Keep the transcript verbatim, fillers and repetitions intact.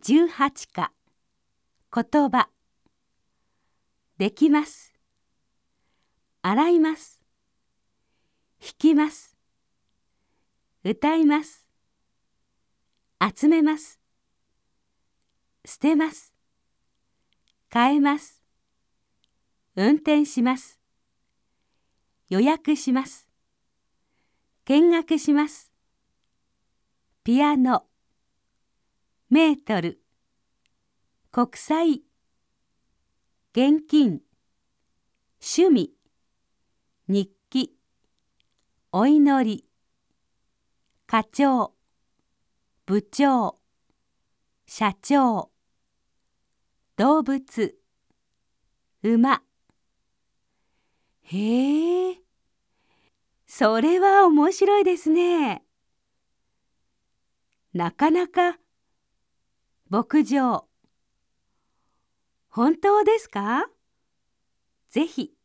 じゅうはちか言葉できます洗います弾きます歌います集めます捨てます変えます運転します予約します見学しますピアノメートル国際現金趣味日記お祈り課長部長社長動物馬へえ、それは面白いですね。なかなか牧場本当ですか？ぜひ